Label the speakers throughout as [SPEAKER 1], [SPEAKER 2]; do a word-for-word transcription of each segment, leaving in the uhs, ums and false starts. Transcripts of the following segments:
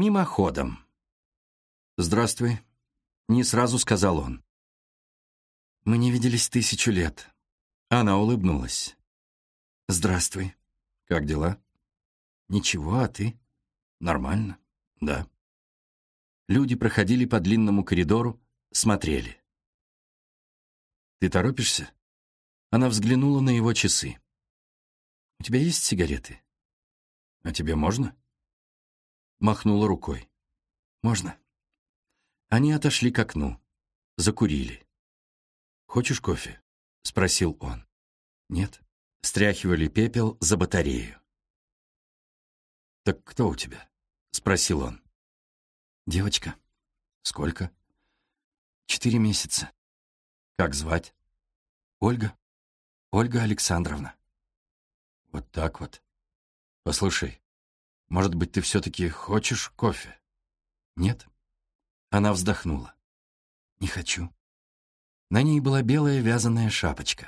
[SPEAKER 1] Мимоходом. «Здравствуй», — не сразу сказал он. «Мы не виделись тысячу лет». Она улыбнулась. «Здравствуй. Как дела?» «Ничего, а ты?» «Нормально, да». Люди проходили по длинному коридору, смотрели. «Ты торопишься?» Она взглянула на его часы. «У тебя есть сигареты?» «А тебе можно?» Махнула рукой. «Можно». Они отошли к окну. Закурили. «Хочешь кофе?» — спросил он. «Нет». Стряхивали пепел за батарею. «Так кто у тебя?» — спросил он. «Девочка». «Сколько?» «Четыре месяца». «Как звать?» «Ольга. Ольга Александровна». «Вот так вот. Послушай, может быть, ты все-таки хочешь кофе?» «Нет». Она вздохнула. «Не хочу». На ней была белая вязаная шапочка.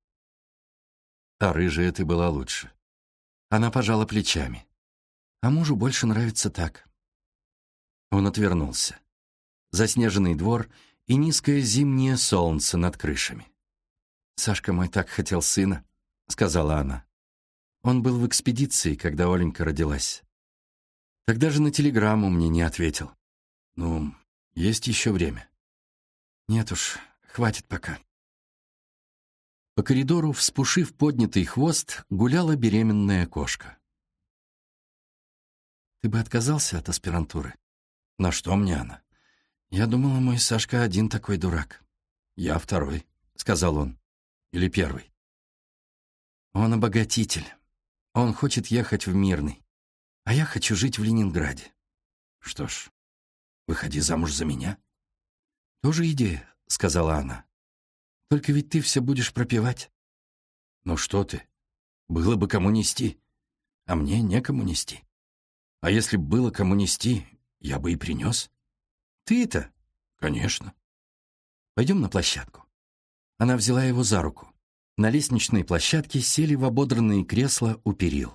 [SPEAKER 1] А рыжая ты была лучше. Она пожала плечами. А мужу больше нравится так. Он отвернулся. Заснеженный двор и низкое зимнее солнце над крышами. «Сашка мой так хотел сына», — сказала она. Он был в экспедиции, когда Оленька родилась. Тогда же на телеграмму мне не ответил. «Ну, есть еще время». «Нет уж, хватит пока». По коридору, вспушив поднятый хвост, гуляла беременная кошка. «Ты бы отказался от аспирантуры?» «На что мне она?» «Я думала, мой Сашка один такой дурак». «Я второй», — сказал он. «Или первый». «Он обогатитель. Он хочет ехать в Мирный. А я хочу жить в Ленинграде». «Что ж, выходи замуж за меня». «Тоже идея», — сказала она. «Только ведь ты все будешь пропевать». «Ну что ты? Было бы кому нести, а мне некому нести. А если б было кому нести, я бы и принес». «Ты-то?» «Конечно». «Пойдем на площадку». Она взяла его за руку. На лестничной площадке сели в ободранные кресла у перил.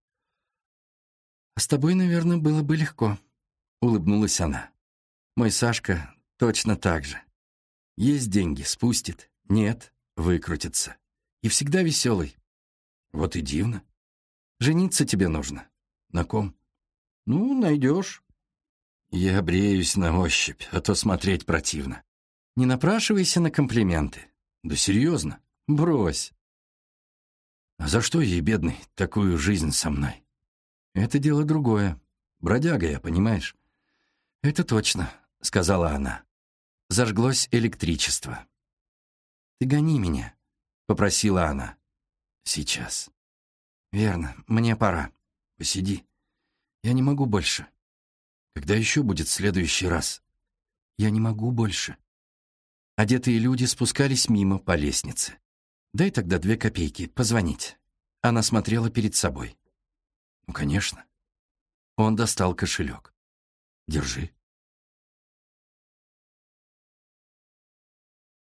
[SPEAKER 1] «А с тобой, наверное, было бы легко», — улыбнулась она. «Мой Сашка точно так же. Есть деньги — спустит. Нет, выкрутится. И всегда веселый». «Вот и дивно. Жениться тебе нужно». «На ком?» «Ну, найдешь». «Я бреюсь на ощупь, а то смотреть противно». «Не напрашивайся на комплименты». «Да серьезно? Брось». «А за что ей, бедный, такую жизнь со мной?» «Это дело другое. Бродяга я, понимаешь?» «Это точно», — сказала она. Зажглось электричество. «Ты гони меня», — попросила она. «Сейчас». «Верно, мне пора. Посиди. Я не могу больше». «Когда еще будет следующий раз?» «Я не могу больше». Одетые люди спускались мимо по лестнице. «Дай тогда две копейки, позвонить». Она смотрела перед собой. «Ну, конечно». Он достал кошелек. «Держи».